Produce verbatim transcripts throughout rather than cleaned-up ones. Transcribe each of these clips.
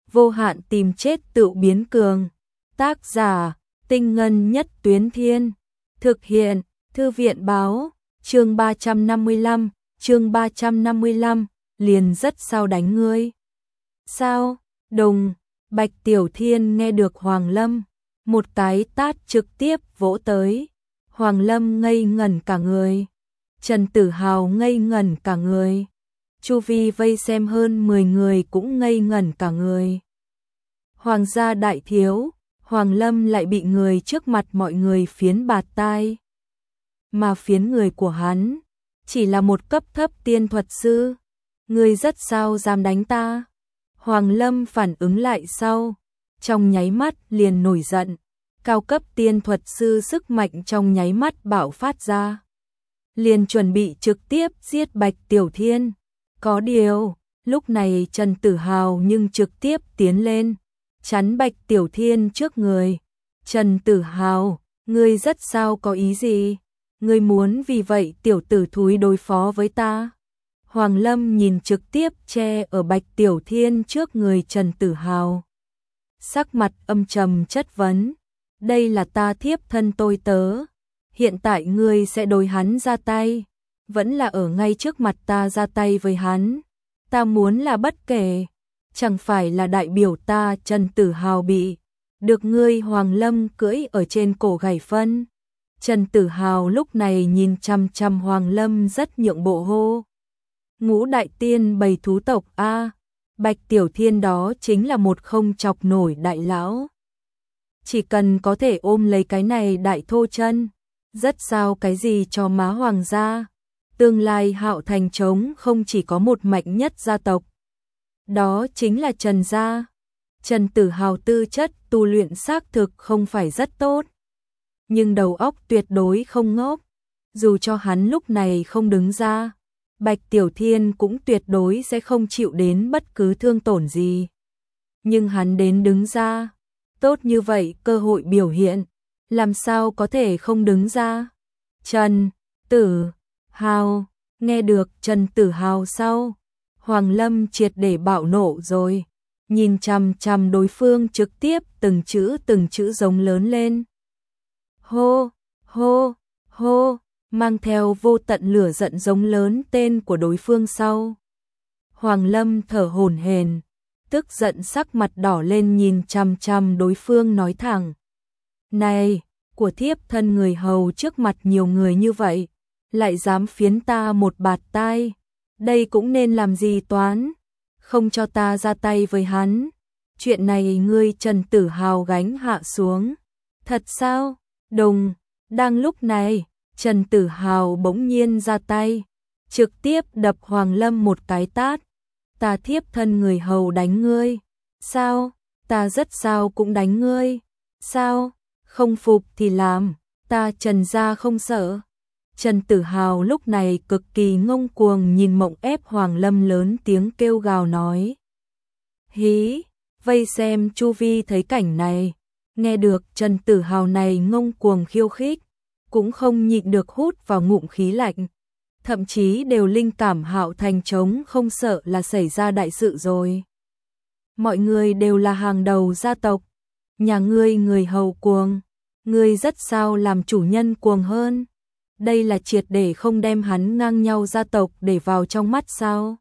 vô hạn tìm chết tự biến cường. Tác giả, Tinh Ngân Nhất Tuyến Thiên. Thực hiện, Thư viện Báo. Chương ba trăm năm mươi lăm, chương ba trăm năm mươi lăm, liền rất sao đánh ngươi. Sao? Đùng, Bạch Tiểu Thiên nghe được Hoàng Lâm, một cái tát trực tiếp vỗ tới. Hoàng Lâm ngây ngẩn cả người. Trần Tử Hào ngây ngẩn cả người. Chu vi vây xem hơn mười người cũng ngây ngẩn cả người. Hoàng gia đại thiếu, Hoàng Lâm lại bị người trước mặt mọi người phiến bạt tai. Mà phiến người của hắn chỉ là một cấp thấp tiên thuật sư. Ngươi rất sao dám đánh ta? Hoàng Lâm phản ứng lại sau, trong nháy mắt liền nổi giận. Cao cấp tiên thuật sư sức mạnh trong nháy mắt bạo phát ra. Liền chuẩn bị trực tiếp giết Bạch Tiểu Thiên. Có điều, lúc này Trần Tử Hào nhưng trực tiếp tiến lên, chắn Bạch Tiểu Thiên trước người. Trần Tử Hào, ngươi rất sao có ý gì? Ngươi muốn vì vậy tiểu tử thúi đối phó với ta? Hoàng Lâm nhìn trực tiếp che ở Bạch Tiểu Thiên trước người Trần Tử Hào. Sắc mặt âm trầm chất vấn. Đây là ta thiếp thân tôi tớ. Hiện tại ngươi sẽ đối hắn ra tay. Vẫn là ở ngay trước mặt ta ra tay với hắn. Ta muốn là bất kể. Chẳng phải là đại biểu ta Trần Tử Hào bị được ngươi Hoàng Lâm cưỡi ở trên cổ gảy phân. Trần Tử Hào lúc này nhìn chăm chăm Hoàng Lâm rất nhượng bộ hô. Ngũ đại tiên bầy thú tộc A. Bạch Tiểu Thiên đó chính là một không chọc nổi đại lão. Chỉ cần có thể ôm lấy cái này đại thô chân. Rất sao cái gì cho má hoàng gia. Tương lai Hạo Thành trống không chỉ có một mạnh nhất gia tộc. Đó chính là Trần gia. Trần Tử Hào tư chất tu luyện xác thực không phải rất tốt. Nhưng đầu óc tuyệt đối không ngốc. Dù cho hắn lúc này không đứng ra, Bạch Tiểu Thiên cũng tuyệt đối sẽ không chịu đến bất cứ thương tổn gì. Nhưng hắn đến đứng ra. Tốt như vậy cơ hội biểu hiện. Làm sao có thể không đứng ra? Trần Tử Hào, nghe được Trần Tử Hào sau, Hoàng Lâm triệt để bạo nộ rồi. Nhìn chằm chằm đối phương trực tiếp từng chữ từng chữ giống lớn lên. Hô, hô, hô, mang theo vô tận lửa giận giống lớn tên của đối phương sau. Hoàng Lâm thở hổn hển, tức giận sắc mặt đỏ lên nhìn chằm chằm đối phương nói thẳng. Này, của thiếp thân người hầu trước mặt nhiều người như vậy, lại dám phiến ta một bạt tai, đây cũng nên làm gì toán, không cho ta ra tay với hắn. Chuyện này ngươi Trần Tử Hào gánh hạ xuống. Thật sao? Đùng, đang lúc này, Trần Tử Hào bỗng nhiên ra tay, trực tiếp đập Hoàng Lâm một cái tát. Ta thiếp thân người hầu đánh ngươi. Sao? Ta rất sao cũng đánh ngươi. Sao? Không phục thì làm, ta Trần gia không sợ. Trần Tử Hào lúc này cực kỳ ngông cuồng nhìn Mộng ép Hoàng Lâm lớn tiếng kêu gào nói. Hí, vây xem chu vi thấy cảnh này, nghe được Trần Tử Hào này ngông cuồng khiêu khích, cũng không nhịn được hút vào ngụm khí lạnh. Thậm chí đều linh cảm Hạo Thành trống không sợ là xảy ra đại sự rồi. Mọi người đều là hàng đầu gia tộc. Nhà ngươi người hầu cuồng, ngươi rất sao làm chủ nhân cuồng hơn. Đây là triệt để không đem hắn ngang nhau gia tộc để vào trong mắt sao?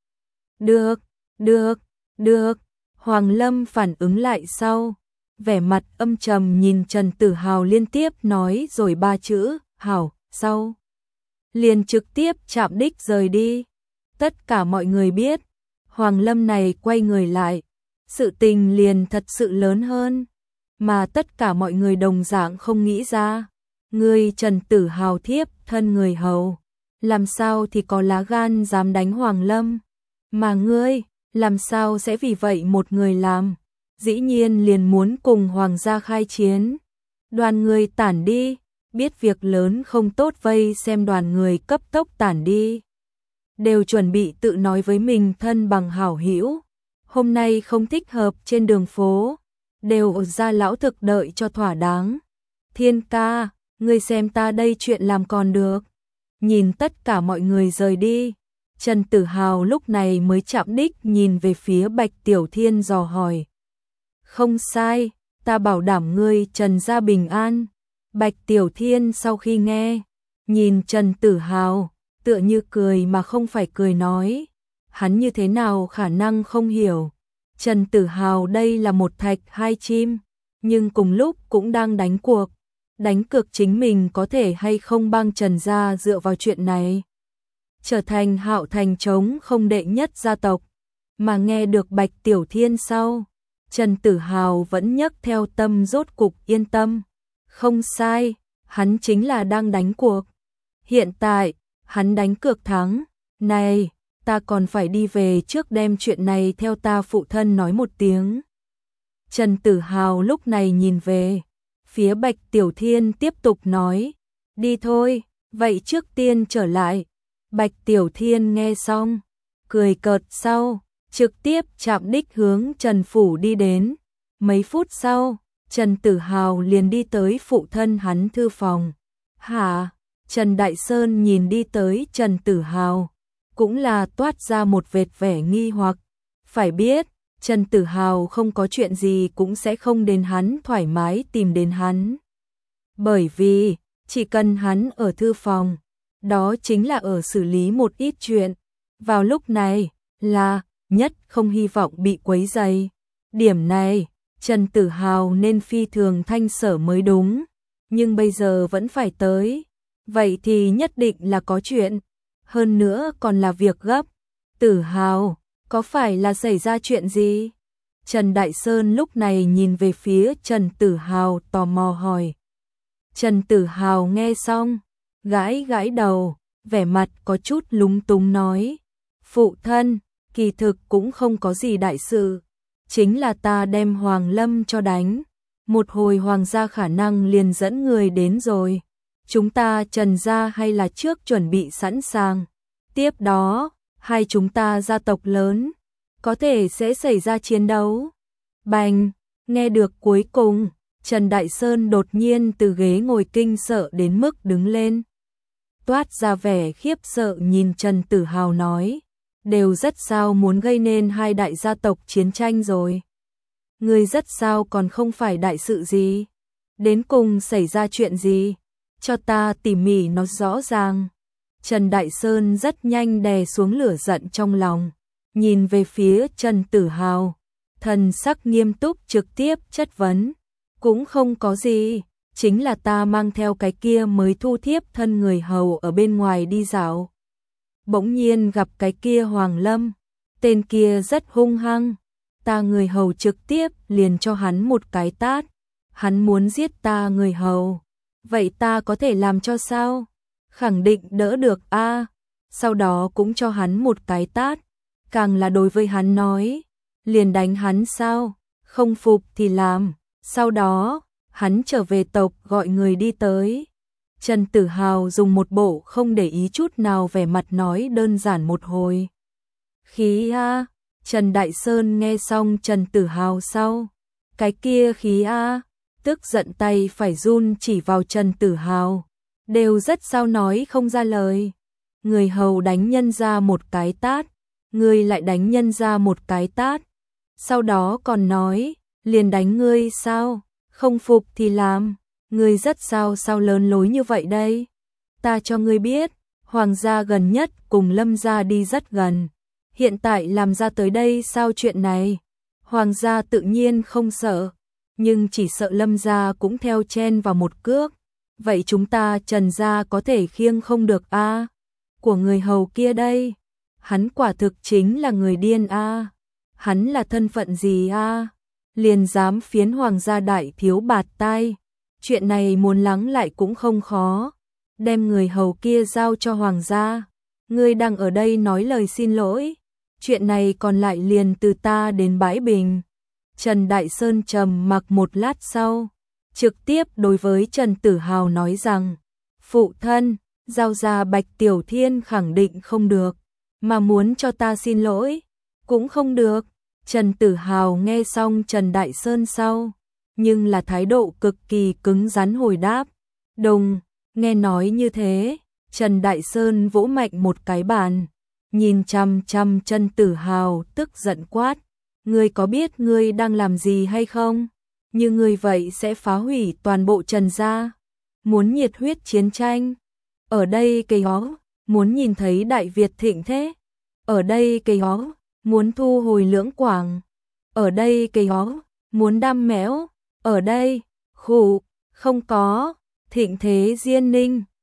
Được, được, được. Hoàng Lâm phản ứng lại sau, vẻ mặt âm trầm nhìn Trần Tử Hào liên tiếp nói rồi ba chữ, hảo, sau. Liền trực tiếp chạm đích rời đi. Tất cả mọi người biết, Hoàng Lâm này quay người lại, sự tình liền thật sự lớn hơn. Mà tất cả mọi người đồng dạng không nghĩ ra. Ngươi Trần Tử Hào thiếp thân người hầu, làm sao thì có lá gan dám đánh Hoàng Lâm. Mà ngươi, làm sao sẽ vì vậy một người làm, dĩ nhiên liền muốn cùng Hoàng gia khai chiến. Đoàn người tản đi, biết việc lớn không tốt vây xem đoàn người cấp tốc tản đi. Đều chuẩn bị tự nói với mình thân bằng hảo hữu. Hôm nay không thích hợp trên đường phố, đều ở ra lão thực đợi cho thỏa đáng. Thiên ca, ngươi xem ta đây chuyện làm còn được. Nhìn tất cả mọi người rời đi, Trần Tử Hào lúc này mới chạm đích nhìn về phía Bạch Tiểu Thiên dò hỏi. Không sai, ta bảo đảm ngươi Trần gia bình an. Bạch Tiểu Thiên sau khi nghe, nhìn Trần Tử Hào, tựa như cười mà không phải cười nói. Hắn như thế nào khả năng không hiểu. Trần Tử Hào đây là một thạch hai chim, nhưng cùng lúc cũng đang đánh cuộc. Đánh cược chính mình có thể hay không bang Trần gia dựa vào chuyện này trở thành Hạo Thành trống không đệ nhất gia tộc. Mà nghe được Bạch Tiểu Thiên sau, Trần Tử Hào vẫn nhấc theo tâm rốt cục yên tâm. Không sai, hắn chính là đang đánh cuộc. Hiện tại, hắn đánh cược thắng. Này, ta còn phải đi về trước đem chuyện này theo ta phụ thân nói một tiếng. Trần Tử Hào lúc này nhìn về phía Bạch Tiểu Thiên tiếp tục nói. Đi thôi, vậy trước tiên trở lại. Bạch Tiểu Thiên nghe xong, cười cợt sau, trực tiếp chạm đích hướng Trần Phủ đi đến. Mấy phút sau, Trần Tử Hào liền đi tới phụ thân hắn thư phòng. Hả? Trần Đại Sơn nhìn đi tới Trần Tử Hào, cũng là toát ra một vệt vẻ nghi hoặc. Phải biết, Trần Tử Hào không có chuyện gì cũng sẽ không đến hắn thoải mái tìm đến hắn. Bởi vì, chỉ cần hắn ở thư phòng, đó chính là ở xử lý một ít chuyện. Vào lúc này, là nhất không hy vọng bị quấy rầy. Điểm này, Trần Tử Hào nên phi thường thanh sở mới đúng. Nhưng bây giờ vẫn phải tới. Vậy thì nhất định là có chuyện. Hơn nữa còn là việc gấp. Tử Hào, có phải là xảy ra chuyện gì? Trần Đại Sơn lúc này nhìn về phía Trần Tử Hào tò mò hỏi. Trần Tử Hào nghe xong, gãi gãi đầu, vẻ mặt có chút lúng túng nói. Phụ thân, kỳ thực cũng không có gì đại sự. Chính là ta đem Hoàng Lâm cho đánh. Một hồi Hoàng gia khả năng liền dẫn người đến rồi. Chúng ta Trần gia hay là trước chuẩn bị sẵn sàng. Tiếp đó, hai chúng ta gia tộc lớn, có thể sẽ xảy ra chiến đấu. Bành, nghe được cuối cùng, Trần Đại Sơn đột nhiên từ ghế ngồi kinh sợ đến mức đứng lên. Toát ra vẻ khiếp sợ nhìn Trần Tử Hào nói. Đều rất sao muốn gây nên hai đại gia tộc chiến tranh rồi. Người rất sao còn không phải đại sự gì. Đến cùng xảy ra chuyện gì? Cho ta tỉ mỉ nó rõ ràng. Trần Đại Sơn rất nhanh đè xuống lửa giận trong lòng. Nhìn về phía Trần Tử Hào. Thần sắc nghiêm túc trực tiếp chất vấn. Cũng không có gì. Chính là ta mang theo cái kia mới thu thiếp thân người hầu ở bên ngoài đi dạo. Bỗng nhiên gặp cái kia Hoàng Lâm. Tên kia rất hung hăng. Ta người hầu trực tiếp liền cho hắn một cái tát. Hắn muốn giết ta người hầu. Vậy ta có thể làm cho sao? Khẳng định đỡ được a. Sau đó cũng cho hắn một cái tát. Càng là đối với hắn nói. Liền đánh hắn sao? Không phục thì làm. Sau đó, hắn trở về tộc gọi người đi tới. Trần Tử Hào dùng một bộ không để ý chút nào vẻ mặt nói đơn giản một hồi. Khí a. Trần Đại Sơn nghe xong Trần Tử Hào sau. Cái kia khí a. Tức giận tay phải run chỉ vào Trần Tử Hào. Đều rất sao nói không ra lời. Người hầu đánh nhân ra một cái tát. Ngươi lại đánh nhân ra một cái tát. Sau đó còn nói, liền đánh ngươi sao? Không phục thì làm. Ngươi rất sao sao lớn lối như vậy đây? Ta cho ngươi biết, Hoàng gia gần nhất cùng Lâm gia đi rất gần. Hiện tại làm ra tới đây sao chuyện này? Hoàng gia tự nhiên không sợ, nhưng chỉ sợ Lâm gia cũng theo chen vào một cước. Vậy chúng ta Trần gia có thể khiêng không được a? À? Của người hầu kia đây, hắn quả thực chính là người điên a. À? Hắn là thân phận gì a? À? Liền dám phiến Hoàng gia đại thiếu bạt tai. Chuyện này muốn lắng lại cũng không khó. Đem người hầu kia giao cho Hoàng gia. Ngươi đang ở đây nói lời xin lỗi. Chuyện này còn lại liền từ ta đến bãi bình. Trần Đại Sơn trầm mặc một lát sau, trực tiếp đối với Trần Tử Hào nói rằng, phụ thân, giao ra Bạch Tiểu Thiên khẳng định không được, mà muốn cho ta xin lỗi, cũng không được. Trần Tử Hào nghe xong Trần Đại Sơn sau, nhưng là thái độ cực kỳ cứng rắn hồi đáp. Đồng, nghe nói như thế, Trần Đại Sơn vỗ mạnh một cái bàn, nhìn chằm chằm Trần Tử Hào tức giận quát, ngươi có biết ngươi đang làm gì hay không? Như ngươi vậy sẽ phá hủy toàn bộ Trần gia. Muốn nhiệt huyết chiến tranh, ở đây cây hó, muốn nhìn thấy Đại Việt thịnh thế, ở đây cây hó, muốn thu hồi Lưỡng Quảng, ở đây cây hó, muốn đam mẽo, ở đây, khụ, không có, thịnh thế Diên Ninh.